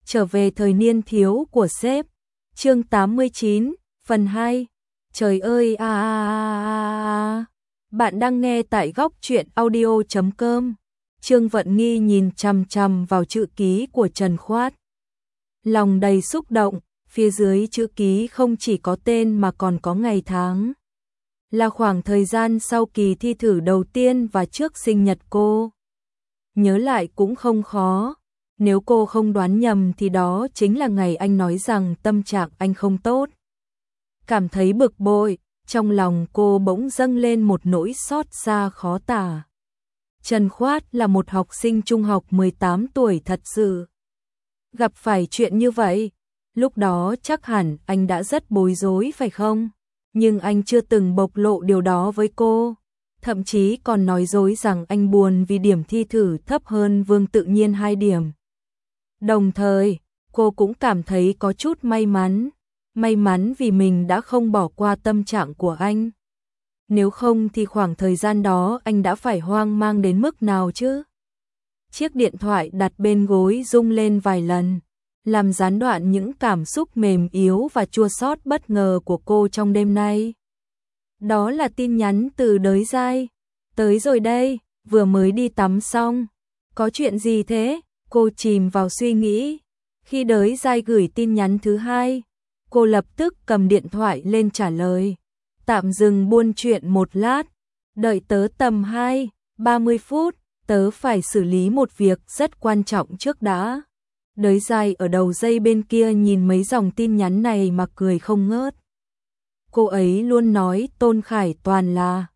trở về thời niên thiếu của sếp. Chương 89, phần 2. Trời ơi Bạn đang nghe tại góc truyện audio.com. Trương Vận Nghi nhìn chằm chằm vào chữ ký của Trần Khoát. Lòng đầy xúc động, phía dưới chữ ký không chỉ có tên mà còn có ngày tháng. Là khoảng thời gian sau kỳ thi thử đầu tiên và trước sinh nhật cô. Nhớ lại cũng không khó. Nếu cô không đoán nhầm thì đó chính là ngày anh nói rằng tâm trạng anh không tốt. Cảm thấy bực bội, trong lòng cô bỗng dâng lên một nỗi xót xa khó tả. Trần Khoát là một học sinh trung học 18 tuổi thật sự. Gặp phải chuyện như vậy, lúc đó chắc hẳn anh đã rất bối rối phải không? Nhưng anh chưa từng bộc lộ điều đó với cô. Thậm chí còn nói dối rằng anh buồn vì điểm thi thử thấp hơn Vương Tự Nhiên 2 điểm. Đồng thời, cô cũng cảm thấy có chút may mắn vì mình đã không bỏ qua tâm trạng của anh. Nếu không thì khoảng thời gian đó anh đã phải hoang mang đến mức nào chứ? Chiếc điện thoại đặt bên gối rung lên vài lần, làm gián đoạn những cảm xúc mềm yếu và chua xót bất ngờ của cô trong đêm nay. Đó là tin nhắn từ Đới Giai. Tới rồi đây, vừa mới đi tắm xong. Có chuyện gì thế? Cô chìm vào suy nghĩ. Khi Đới Giai gửi tin nhắn thứ hai, cô lập tức cầm điện thoại lên trả lời. Tạm dừng buôn chuyện một lát. Đợi tớ tầm 30 phút, tớ phải xử lý một việc rất quan trọng trước đã. Đới Giai ở đầu dây bên kia nhìn mấy dòng tin nhắn này mà cười không ngớt. Cô ấy luôn nói Tôn Khải Toàn là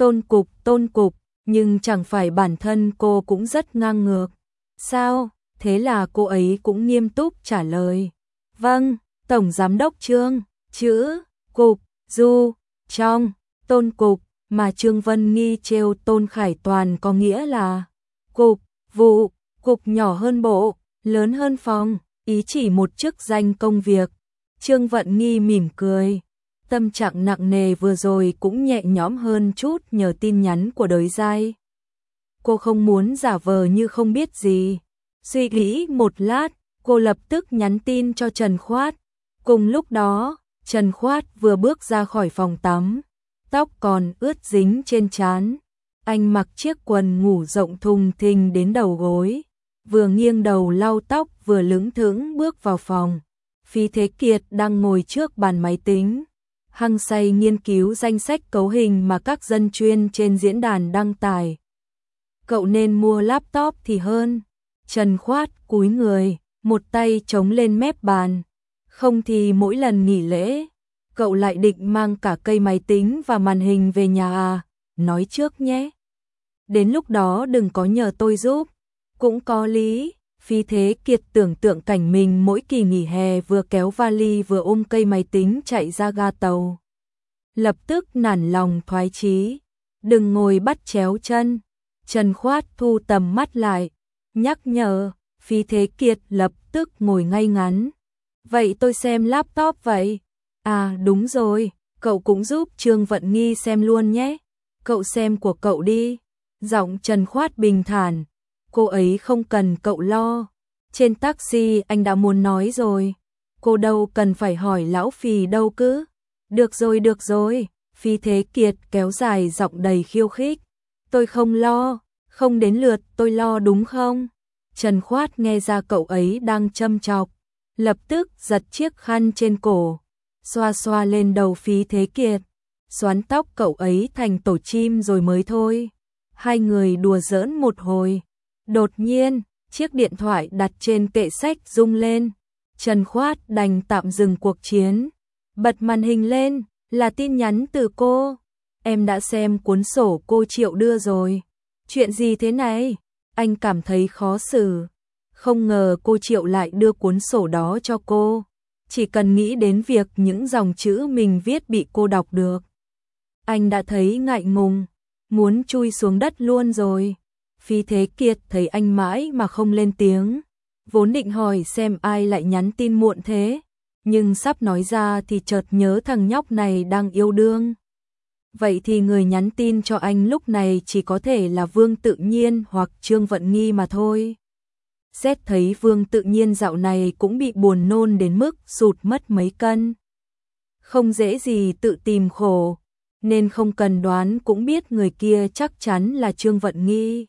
tôn cục, nhưng chẳng phải bản thân cô cũng rất ngang ngược. Sao? Thế là cô ấy cũng nghiêm túc trả lời. Vâng, Tổng Giám đốc Trương, chữ, cục, du, trong, tôn cục, mà Trương Vân Nghi trêu Tôn Khải Toàn có nghĩa là cục, vụ, cục nhỏ hơn bộ, lớn hơn phòng, ý chỉ một chức danh công việc. Trương Vận Nghi mỉm cười. Tâm trạng nặng nề vừa rồi cũng nhẹ nhõm hơn chút nhờ tin nhắn của Đới Giai. Cô không muốn giả vờ như không biết gì. Suy nghĩ một lát, cô lập tức nhắn tin cho Trần Khoát. Cùng lúc đó, Trần Khoát vừa bước ra khỏi phòng tắm, tóc còn ướt dính trên trán. Anh mặc chiếc quần ngủ rộng thùng thình đến đầu gối, vừa nghiêng đầu lau tóc vừa lững thững bước vào phòng. Phí Thế Kiệt đang ngồi trước bàn máy tính, hăng say nghiên cứu danh sách cấu hình mà các dân chuyên trên diễn đàn đăng tải. Cậu nên mua laptop thì hơn. Trần Khoát cúi người, một tay chống lên mép bàn. Không thì mỗi lần nghỉ lễ, cậu lại định mang cả cây máy tính và màn hình về nhà à? Nói trước nhé. Đến lúc đó đừng có nhờ tôi giúp. Cũng có lý. Phí Thế Kiệt tưởng tượng cảnh mình mỗi kỳ nghỉ hè vừa kéo vali vừa ôm cây máy tính chạy ra ga tàu. Lập tức nản lòng thoái chí. Đừng ngồi bắt chéo chân. Trần Khoát thu tầm mắt lại, nhắc nhở. Phí Thế Kiệt lập tức ngồi ngay ngắn. Vậy tôi xem laptop vậy. À đúng rồi, cậu cũng giúp Trương Vận Nghi xem luôn nhé. Cậu xem của cậu đi. Giọng Trần Khoát bình thản. Cô ấy không cần cậu lo. Trên taxi anh đã muốn nói rồi. Cô đâu cần phải hỏi lão Phì đâu cứ. Được rồi. Phí Thế Kiệt kéo dài giọng đầy khiêu khích. Tôi không lo, không đến lượt tôi lo đúng không? Trần Khoát nghe ra cậu ấy đang châm chọc, lập tức giật chiếc khăn trên cổ, xoa xoa lên đầu Phí Thế Kiệt, xoắn tóc cậu ấy thành tổ chim rồi mới thôi. Hai người đùa giỡn một hồi. Đột nhiên, chiếc điện thoại đặt trên kệ sách rung lên. Trần Khoát đành tạm dừng cuộc chiến. Bật màn hình lên, là tin nhắn từ cô. Em đã xem cuốn sổ cô Triệu đưa rồi. Chuyện gì thế này? Anh cảm thấy khó xử. Không ngờ cô Triệu lại đưa cuốn sổ đó cho cô. Chỉ cần nghĩ đến việc những dòng chữ mình viết bị cô đọc được. Anh đã thấy ngại ngùng, muốn chui xuống đất luôn rồi. Phí Thế Kiệt thấy anh mãi mà không lên tiếng. Vốn định hỏi xem ai lại nhắn tin muộn thế. Nhưng sắp nói ra thì chợt nhớ thằng nhóc này đang yêu đương. Vậy thì người nhắn tin cho anh lúc này chỉ có thể là Vương Tự Nhiên hoặc Trương Vận Nghi mà thôi. Xét thấy Vương Tự Nhiên dạo này cũng bị buồn nôn đến mức sụt mất mấy cân. Không dễ gì tự tìm khổ, nên không cần đoán cũng biết người kia chắc chắn là Trương Vận Nghi.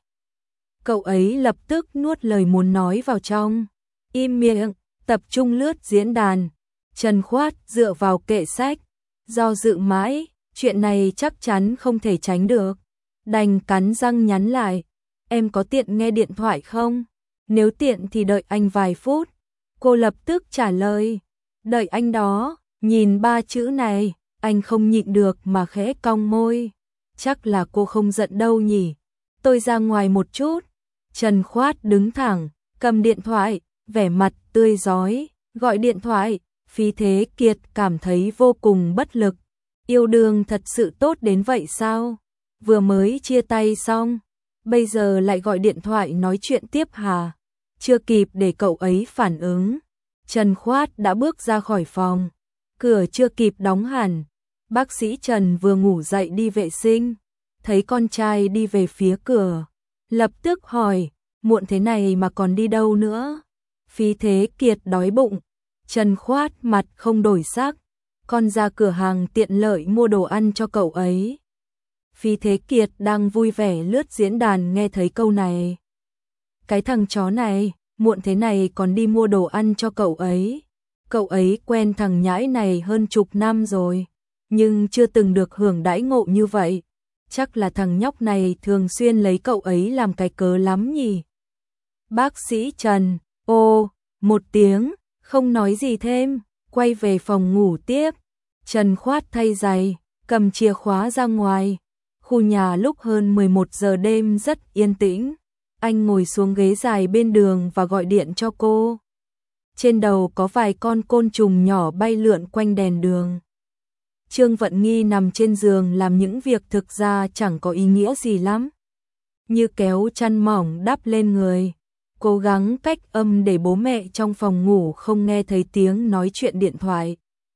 Cậu ấy lập tức nuốt lời muốn nói vào trong. Im miệng, tập trung lướt diễn đàn. Trần Khoát dựa vào kệ sách, do dự mãi, chuyện này chắc chắn không thể tránh được. Đành cắn răng nhắn lại, em có tiện nghe điện thoại không? Nếu tiện thì đợi anh vài phút. Cô lập tức trả lời, đợi anh đó. Nhìn ba chữ này, anh không nhịn được mà khẽ cong môi. Chắc là cô không giận đâu nhỉ? Tôi ra ngoài một chút. Trần Khoát đứng thẳng, cầm điện thoại, vẻ mặt tươi rói, gọi điện thoại. Phí Thế Kiệt cảm thấy vô cùng bất lực. Yêu đương thật sự tốt đến vậy sao? Vừa mới chia tay xong, bây giờ lại gọi điện thoại nói chuyện tiếp hả? Chưa kịp để cậu ấy phản ứng, Trần Khoát đã bước ra khỏi phòng. Cửa chưa kịp đóng hẳn, bác sĩ Trần vừa ngủ dậy đi vệ sinh, thấy con trai đi về phía cửa, lập tức hỏi, muộn thế này mà còn đi đâu nữa? Phí Thế Kiệt đói bụng. Trần Khoát mặt không đổi sắc, con ra cửa hàng tiện lợi mua đồ ăn cho cậu ấy. Phí Thế Kiệt đang vui vẻ lướt diễn đàn nghe thấy câu này. Cái thằng chó này, muộn thế này còn đi mua đồ ăn cho cậu ấy. Cậu ấy quen thằng nhãi này hơn chục năm rồi, nhưng chưa từng được hưởng đãi ngộ như vậy. Chắc là thằng nhóc này thường xuyên lấy cậu ấy làm cái cớ lắm nhỉ. Bác sĩ Trần, một tiếng, không nói gì thêm, quay về phòng ngủ tiếp. Trần Khoát thay giày, cầm chìa khóa ra ngoài. Khu nhà lúc hơn 11 giờ đêm rất yên tĩnh. Anh ngồi xuống ghế dài bên đường và gọi điện cho cô. Trên đầu có vài con côn trùng nhỏ bay lượn quanh đèn đường. Trương Vận Nghi nằm trên giường làm những việc thực ra chẳng có ý nghĩa gì lắm. Như kéo chăn mỏng đắp lên người, cố gắng cách âm để bố mẹ trong phòng ngủ không nghe thấy tiếng nói chuyện điện thoại.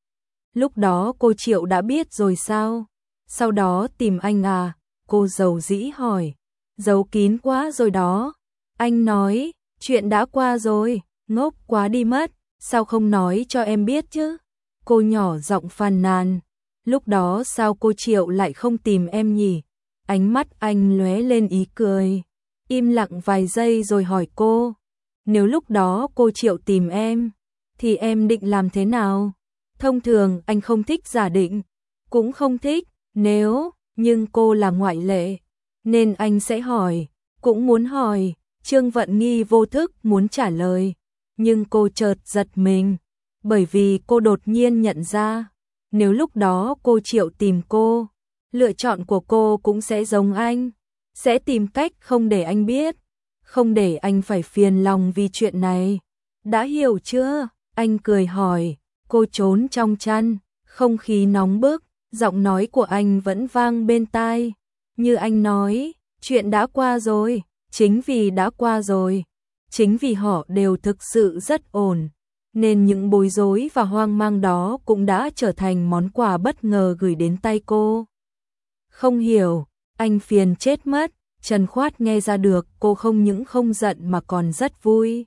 Lúc đó cô Triệu đã biết rồi sao? Sau đó tìm anh à? Cô dầu dĩ hỏi. Giấu kín quá rồi đó. Anh nói, chuyện đã qua rồi, ngốc quá đi mất, sao không nói cho em biết chứ? Cô nhỏ giọng phàn nàn. Lúc đó sao cô Triệu lại không tìm em nhỉ? Ánh mắt anh lóe lên ý cười. Im lặng vài giây rồi hỏi cô. Nếu lúc đó cô Triệu tìm em, thì em định làm thế nào? Thông thường anh không thích giả định, cũng không thích nếu, nhưng cô là ngoại lệ, nên anh sẽ hỏi, cũng muốn hỏi. Trương Vận Nghi vô thức muốn trả lời, nhưng cô chợt giật mình, bởi vì cô đột nhiên nhận ra, nếu lúc đó cô Triệu tìm cô, lựa chọn của cô cũng sẽ giống anh, sẽ tìm cách không để anh biết, không để anh phải phiền lòng vì chuyện này. Đã hiểu chưa? Anh cười hỏi. Cô trốn trong chăn, không khí nóng bức, giọng nói của anh vẫn vang bên tai. Như anh nói, chuyện đã qua rồi, chính vì đã qua rồi, chính vì họ đều thực sự rất ổn, nên những bối rối và hoang mang đó cũng đã trở thành món quà bất ngờ gửi đến tay cô. Không hiểu, anh phiền chết mất. Trần Khoát nghe ra được cô không những không giận mà còn rất vui.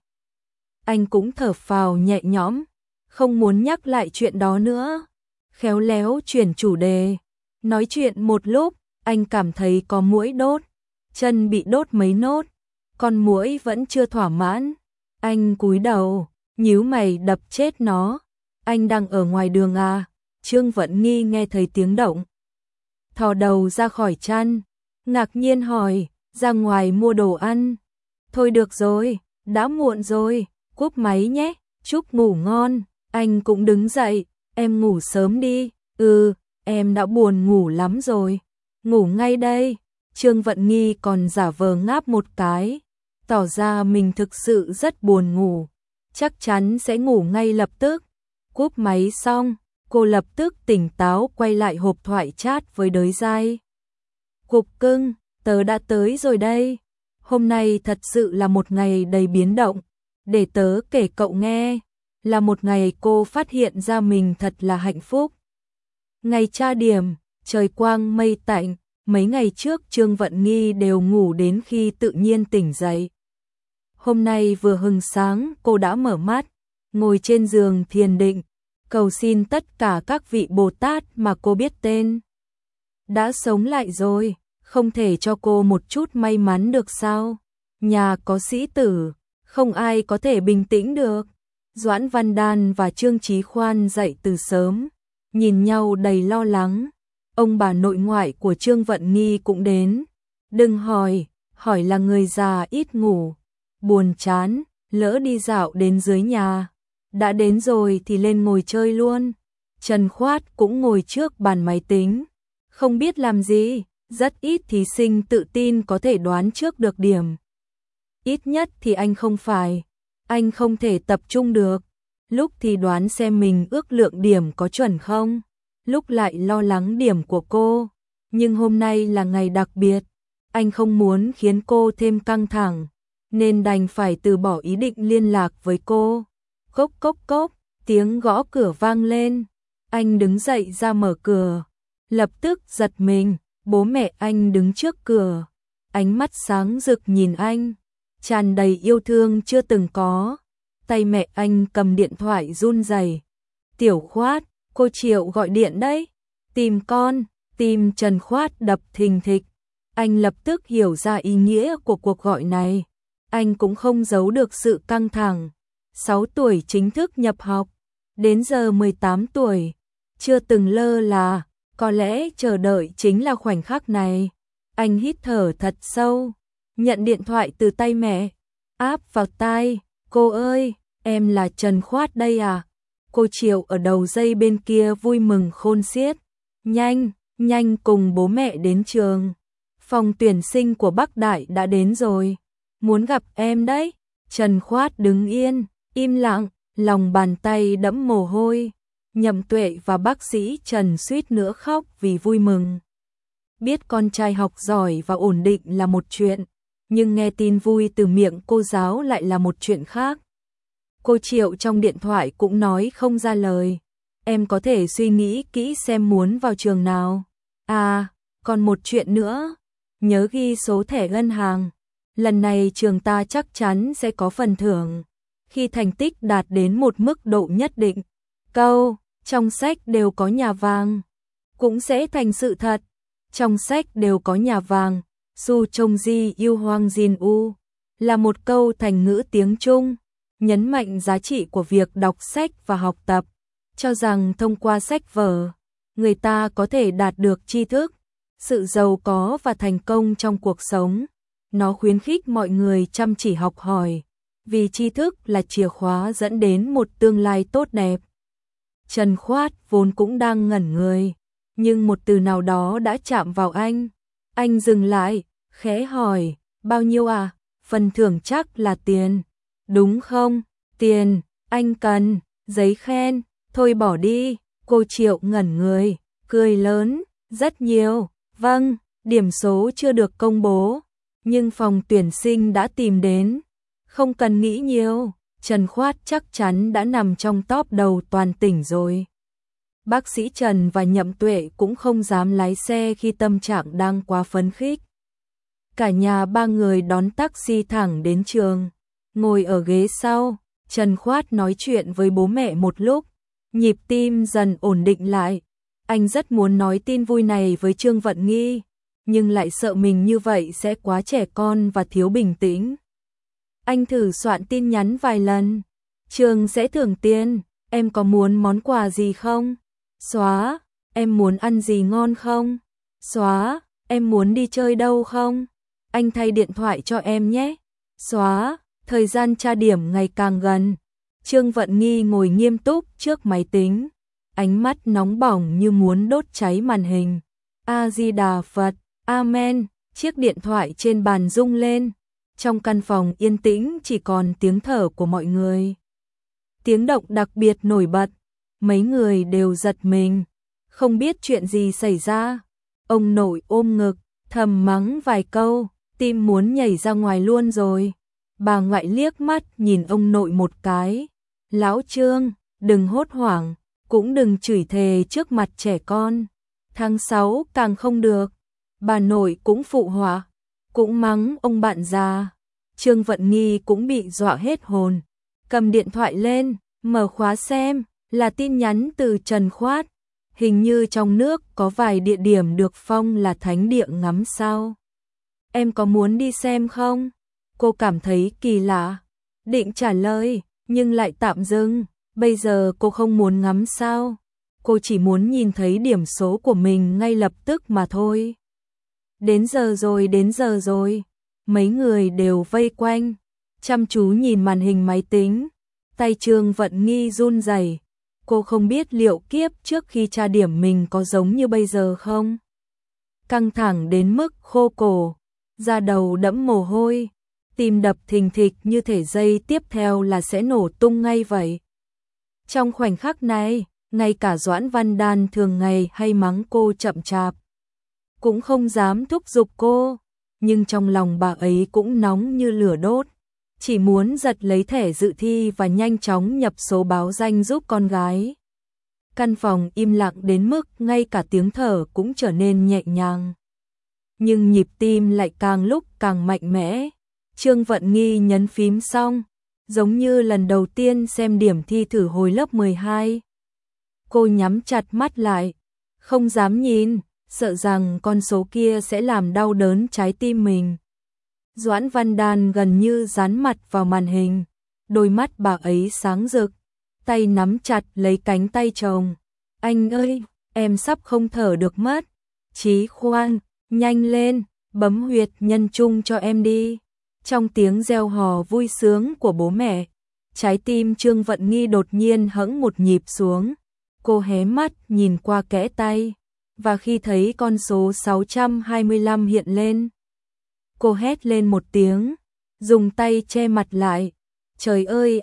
Anh cũng thở phào nhẹ nhõm, không muốn nhắc lại chuyện đó nữa. Khéo léo chuyển chủ đề. Nói chuyện một lúc, anh cảm thấy có muỗi đốt. Chân bị đốt mấy nốt, con muỗi vẫn chưa thỏa mãn. Anh cúi đầu, nhíu mày đập chết nó. Anh đang ở ngoài đường à? Trương Vận Nghi nghe thấy tiếng động, thò đầu ra khỏi chăn, ngạc nhiên hỏi, ra ngoài mua đồ ăn. Thôi được rồi, đã muộn rồi, cúp máy nhé, chúc ngủ ngon. Anh cũng đứng dậy, em ngủ sớm đi. Em đã buồn ngủ lắm rồi, ngủ ngay đây. Trương Vận Nghi còn giả vờ ngáp một cái, tỏ ra mình thực sự rất buồn ngủ, chắc chắn sẽ ngủ ngay lập tức. Cúp máy xong, cô lập tức tỉnh táo quay lại hộp thoại chat với Đới Giai. Cục cưng, tớ đã tới rồi đây. Hôm nay thật sự là một ngày đầy biến động. Để tớ kể cậu nghe, là một ngày cô phát hiện ra mình thật là hạnh phúc. Ngày tra điểm, trời quang mây tạnh, mấy ngày trước Trương Vận Nghi đều ngủ đến khi tự nhiên tỉnh dậy. Hôm nay vừa hừng sáng cô đã mở mắt, ngồi trên giường thiền định, cầu xin tất cả các vị Bồ Tát mà cô biết tên. Đã sống lại rồi, không thể cho cô một chút may mắn được sao? Nhà có sĩ tử, không ai có thể bình tĩnh được. Doãn Văn Đan và Trương Chí Khoan dậy từ sớm, nhìn nhau đầy lo lắng. Ông bà nội ngoại của Trương Vận Nghi cũng đến. Đừng hỏi là người già ít ngủ, buồn chán, lỡ đi dạo đến dưới nhà. Đã đến rồi thì lên ngồi chơi luôn. Trần Khoát cũng ngồi trước bàn máy tính, không biết làm gì, rất ít thí sinh tự tin có thể đoán trước được điểm. Ít nhất thì anh không phải, anh không thể tập trung được. Lúc thì đoán xem mình ước lượng điểm có chuẩn không, lúc lại lo lắng điểm của cô. Nhưng hôm nay là ngày đặc biệt, anh không muốn khiến cô thêm căng thẳng, nên đành phải từ bỏ ý định liên lạc với cô. Cốc cốc cốc, tiếng gõ cửa vang lên. Anh đứng dậy ra mở cửa, lập tức giật mình, bố mẹ anh đứng trước cửa, ánh mắt sáng rực nhìn anh, tràn đầy yêu thương chưa từng có. Tay mẹ anh cầm điện thoại run rẩy. Tiểu Khoát, cô Triệu gọi điện đấy. Tìm con. Tim Trần Khoát đập thình thịch. Anh lập tức hiểu ra ý nghĩa của cuộc gọi này. Anh cũng không giấu được sự căng thẳng. 6 tuổi chính thức nhập học, đến giờ 18 tuổi, chưa từng lơ là, có lẽ chờ đợi chính là khoảnh khắc này. Anh hít thở thật sâu, nhận điện thoại từ tay mẹ, áp vào tai. Cô ơi, em là Trần Khoát đây à? Cô Triệu ở đầu dây bên kia vui mừng khôn xiết. Nhanh cùng bố mẹ đến trường. Phòng tuyển sinh của Bắc Đại đã đến rồi. Muốn gặp em đấy. Trần Khoát đứng yên, im lặng, lòng bàn tay đẫm mồ hôi. Nhậm Tuệ và bác sĩ Trần suýt nữa khóc vì vui mừng. Biết con trai học giỏi và ổn định là một chuyện, nhưng nghe tin vui từ miệng cô giáo lại là một chuyện khác. Cô Triệu trong điện thoại cũng nói không ra lời. Em có thể suy nghĩ kỹ xem muốn vào trường nào. À, còn một chuyện nữa. Nhớ ghi số thẻ ngân hàng. Lần này trường ta chắc chắn sẽ có phần thưởng. Khi thành tích đạt đến một mức độ nhất định. Câu, trong sách đều có nhà vàng. Cũng sẽ thành sự thật. Trong sách đều có nhà vàng. Su trông di yêu hoang jin u. Là một câu thành ngữ tiếng Trung, nhấn mạnh giá trị của việc đọc sách và học tập, cho rằng thông qua sách vở, người ta có thể đạt được tri thức, sự giàu có và thành công trong cuộc sống. Nó khuyến khích mọi người chăm chỉ học hỏi, vì tri thức là chìa khóa dẫn đến một tương lai tốt đẹp. Trần Khoát vốn cũng đang ngẩn người, nhưng một từ nào đó đã chạm vào anh. Anh dừng lại, khẽ hỏi, bao nhiêu à? Phần thưởng chắc là tiền. Đúng không? Tiền, anh cần, giấy khen, thôi bỏ đi. Cô Triệu ngẩn người, cười lớn, rất nhiều. Vâng, điểm số chưa được công bố, nhưng phòng tuyển sinh đã tìm đến. Không cần nghĩ nhiều, Trần Khoát chắc chắn đã nằm trong top đầu toàn tỉnh rồi. Bác sĩ Trần và Nhậm Tuệ cũng không dám lái xe khi tâm trạng đang quá phấn khích. Cả nhà ba người đón taxi thẳng đến trường. Ngồi ở ghế sau, Trần Khoát nói chuyện với bố mẹ một lúc, nhịp tim dần ổn định lại. Anh rất muốn nói tin vui này với Trương Vận Nghi, nhưng lại sợ mình như vậy sẽ quá trẻ con và thiếu bình tĩnh. Anh thử soạn tin nhắn vài lần. Trường sẽ thưởng tiền, em có muốn món quà gì không? Xóa, em muốn ăn gì ngon không? Xóa, em muốn đi chơi đâu không? Anh thay điện thoại cho em nhé. Xóa, thời gian tra điểm ngày càng gần. Trương Vận Nghi ngồi nghiêm túc trước máy tính, ánh mắt nóng bỏng như muốn đốt cháy màn hình. A Di Đà Phật, Amen. Chiếc điện thoại trên bàn rung lên. Trong căn phòng yên tĩnh chỉ còn tiếng thở của mọi người. Tiếng động đặc biệt nổi bật, mấy người đều giật mình, không biết chuyện gì xảy ra. Ông nội ôm ngực, thầm mắng vài câu, tim muốn nhảy ra ngoài luôn rồi. Bà ngoại liếc mắt nhìn ông nội một cái. Lão Trương, đừng hốt hoảng, cũng đừng chửi thề trước mặt trẻ con. Tháng 6 càng không được. Bà nội cũng phụ họa, cũng mắng ông bạn già. Trương Vận Nghi cũng bị dọa hết hồn. Cầm điện thoại lên, mở khóa xem, là tin nhắn từ Trần Khoát. Hình như trong nước có vài địa điểm được phong là thánh địa ngắm sao. Em có muốn đi xem không? Cô cảm thấy kỳ lạ. Định trả lời, nhưng lại tạm dừng. Bây giờ cô không muốn ngắm sao. Cô chỉ muốn nhìn thấy điểm số của mình ngay lập tức mà thôi. Đến giờ rồi. Mấy người đều vây quanh, chăm chú nhìn màn hình máy tính. Tay Trương Vận Nghi run rẩy. Cô không biết liệu kiếp trước khi tra điểm mình có giống như bây giờ không. Căng thẳng đến mức khô cổ, da đầu đẫm mồ hôi, tim đập thình thịch như thể giây tiếp theo là sẽ nổ tung ngay vậy. Trong khoảnh khắc này, ngay cả Doãn Văn Đan thường ngày hay mắng cô chậm chạp, cũng không dám thúc giục cô, nhưng trong lòng bà ấy cũng nóng như lửa đốt, chỉ muốn giật lấy thẻ dự thi và nhanh chóng nhập số báo danh giúp con gái. Căn phòng im lặng đến mức ngay cả tiếng thở cũng trở nên nhẹ nhàng. Nhưng nhịp tim lại càng lúc càng mạnh mẽ. Trương Vận Nghi nhấn phím xong, giống như lần đầu tiên xem điểm thi thử hồi lớp 12. Cô nhắm chặt mắt lại, không dám nhìn, sợ rằng con số kia sẽ làm đau đớn trái tim mình. Doãn Văn Đan gần như dán mặt vào màn hình, đôi mắt bà ấy sáng rực, tay nắm chặt lấy cánh tay chồng. Anh ơi, em sắp không thở được mất. Chí Khoan, nhanh lên, bấm huyệt nhân trung cho em đi. Trong tiếng reo hò vui sướng của bố mẹ, trái tim Trương Vận Nghi đột nhiên hẫng một nhịp xuống. Cô hé mắt nhìn qua kẽ tay, và khi thấy con số 625 hiện lên, cô hét lên một tiếng, dùng tay che mặt lại. Trời ơi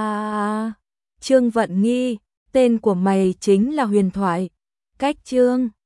Trương Vận Nghi, tên của mày chính là huyền thoại. Cách Trương